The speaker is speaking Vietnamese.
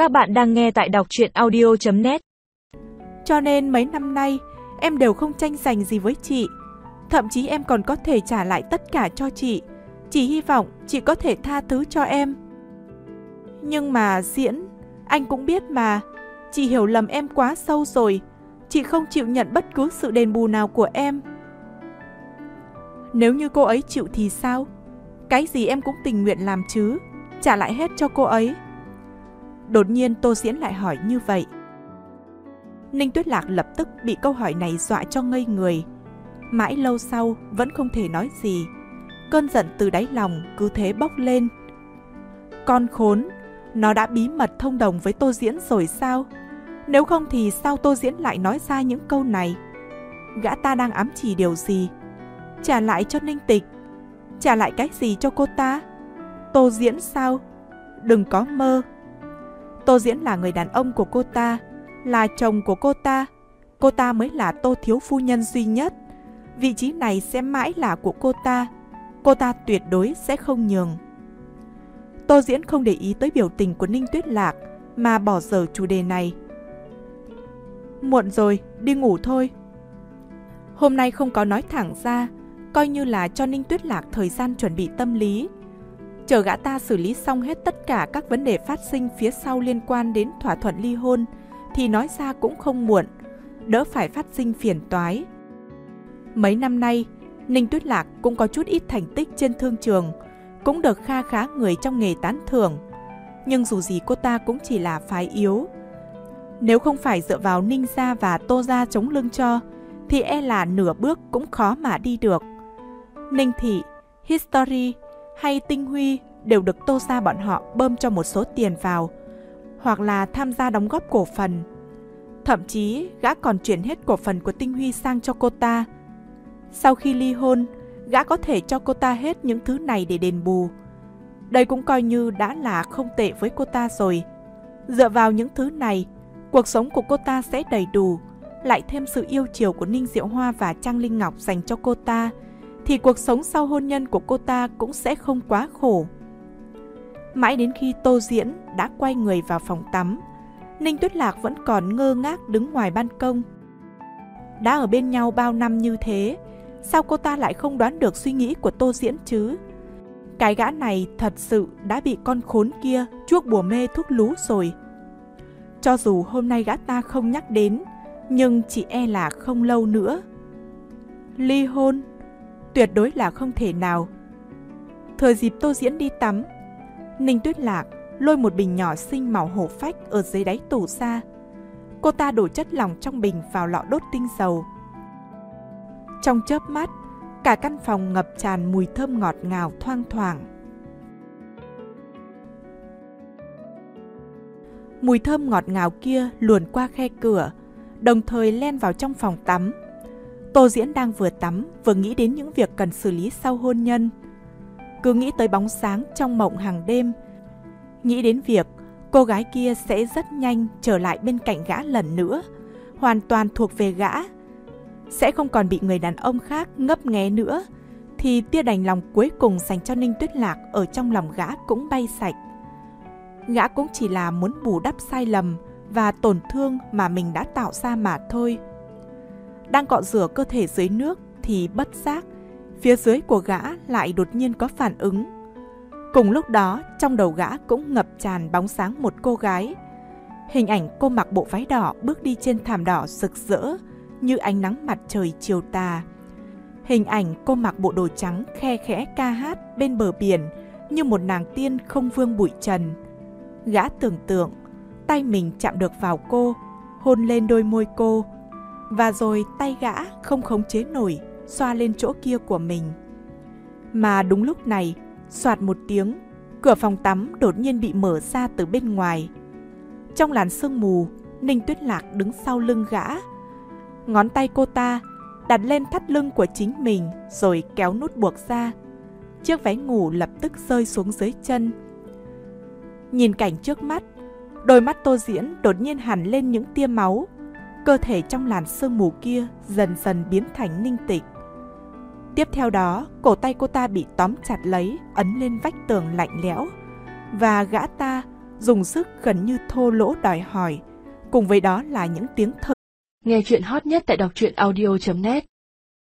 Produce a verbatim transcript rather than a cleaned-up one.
Các bạn đang nghe tại đọc truyện audio chấm net. Cho nên mấy năm nay, em đều không tranh giành gì với chị. Thậm chí em còn có thể trả lại tất cả cho chị. Chỉ hy vọng chị có thể tha thứ cho em. Nhưng mà Diễn, anh cũng biết mà, chị hiểu lầm em quá sâu rồi. Chị không chịu nhận bất cứ sự đền bù nào của em. Nếu như cô ấy chịu thì sao? Cái gì em cũng tình nguyện làm chứ, trả lại hết cho cô ấy. Đột nhiên Tô Diễn lại hỏi như vậy. Ninh Tuyết Lạc lập tức bị câu hỏi này dọa cho ngây người. Mãi lâu sau vẫn không thể nói gì. Cơn giận từ đáy lòng cứ thế bốc lên. Con khốn, nó đã bí mật thông đồng với Tô Diễn rồi sao? Nếu không thì sao Tô Diễn lại nói ra những câu này? Gã ta đang ám chỉ điều gì? Trả lại cho Ninh Tịch? Trả lại cái gì cho cô ta? Tô Diễn sao? Đừng có mơ. Tô Diễn là người đàn ông của cô ta, là chồng của cô ta. Cô ta mới là Tô thiếu phu nhân duy nhất. Vị trí này sẽ mãi là của cô ta. Cô ta tuyệt đối sẽ không nhường. Tô Diễn không để ý tới biểu tình của Ninh Tuyết Lạc mà bỏ dở chủ đề này. Muộn rồi, đi ngủ thôi. Hôm nay không có nói thẳng ra, coi như là cho Ninh Tuyết Lạc thời gian chuẩn bị tâm lý. Chờ gã ta xử lý xong hết tất cả các vấn đề phát sinh phía sau liên quan đến thỏa thuận ly hôn thì nói ra cũng không muộn, đỡ phải phát sinh phiền toái. Mấy năm nay, Ninh Tuyết Lạc cũng có chút ít thành tích trên thương trường, cũng được kha khá người trong nghề tán thưởng. Nhưng dù gì cô ta cũng chỉ là phái yếu. Nếu không phải dựa vào Ninh gia và Tô gia chống lưng cho, thì e là nửa bước cũng khó mà đi được. Ninh Thị, History hay Tinh Huy đều được Tô gia bọn họ bơm cho một số tiền vào, hoặc là tham gia đóng góp cổ phần. Thậm chí gã còn chuyển hết cổ phần của Tinh Huy sang cho cô ta. Sau khi ly hôn, gã có thể cho cô ta hết những thứ này để đền bù. Đây cũng coi như đã là không tệ với cô ta rồi. Dựa vào những thứ này, cuộc sống của cô ta sẽ đầy đủ, lại thêm sự yêu chiều của Ninh Diệu Hoa và Trang Linh Ngọc dành cho cô ta, thì cuộc sống sau hôn nhân của cô ta cũng sẽ không quá khổ. Mãi đến khi Tô Diễn đã quay người vào phòng tắm, Ninh Tuyết Lạc vẫn còn ngơ ngác đứng ngoài ban công. Đã ở bên nhau bao năm như thế, sao cô ta lại không đoán được suy nghĩ của Tô Diễn chứ? Cái gã này thật sự đã bị con khốn kia chuốc bùa mê thuốc lú rồi. Cho dù hôm nay gã ta không nhắc đến, nhưng chỉ e là không lâu nữa. Ly hôn? Tuyệt đối là không thể nào. Thời dịp Tô Diễn đi tắm, Ninh Tuyết Lạc lôi một bình nhỏ xinh màu hổ phách ở dưới đáy tủ ra. Cô ta đổ chất lỏng trong bình vào lọ đốt tinh dầu. Trong chớp mắt, cả căn phòng ngập tràn mùi thơm ngọt ngào thoang thoảng. Mùi thơm ngọt ngào kia luồn qua khe cửa, đồng thời len vào trong phòng tắm. Tô Diễn đang vừa tắm vừa nghĩ đến những việc cần xử lý sau hôn nhân. Cứ nghĩ tới bóng sáng trong mộng hàng đêm, nghĩ đến việc cô gái kia sẽ rất nhanh trở lại bên cạnh gã lần nữa, hoàn toàn thuộc về gã, sẽ không còn bị người đàn ông khác ngấp nghé nữa, thì tia đành lòng cuối cùng dành cho Ninh Tuyết Lạc ở trong lòng gã cũng bay sạch. Gã cũng chỉ là muốn bù đắp sai lầm và tổn thương mà mình đã tạo ra mà thôi. Đang cọ rửa cơ thể dưới nước thì bất giác phía dưới của gã lại đột nhiên có phản ứng. Cùng lúc đó trong đầu gã cũng ngập tràn bóng sáng một cô gái. Hình ảnh cô mặc bộ váy đỏ bước đi trên thảm đỏ rực rỡ như ánh nắng mặt trời chiều tà. Hình ảnh cô mặc bộ đồ trắng khe khẽ ca hát bên bờ biển như một nàng tiên không vương bụi trần. Gã tưởng tượng tay mình chạm được vào cô, hôn lên đôi môi cô, và rồi tay gã không khống chế nổi xoa lên chỗ kia của mình. Mà đúng lúc này, xoạt một tiếng, cửa phòng tắm đột nhiên bị mở ra từ bên ngoài. Trong làn sương mù, Ninh Tuyết Lạc đứng sau lưng gã. Ngón tay cô ta đặt lên thắt lưng của chính mình rồi kéo nút buộc ra. Chiếc váy ngủ lập tức rơi xuống dưới chân. Nhìn cảnh trước mắt, đôi mắt Tô Diễn đột nhiên hằn lên những tia máu. Cơ thể trong làn sương mù kia dần dần biến thành Ninh Tịch. Tiếp theo đó, cổ tay cô ta bị tóm chặt lấy, ấn lên vách tường lạnh lẽo, và gã ta dùng sức gần như thô lỗ đòi hỏi, cùng với đó là những tiếng thở. Nghe chuyện hot nhất tại đọc truyện audio chấm net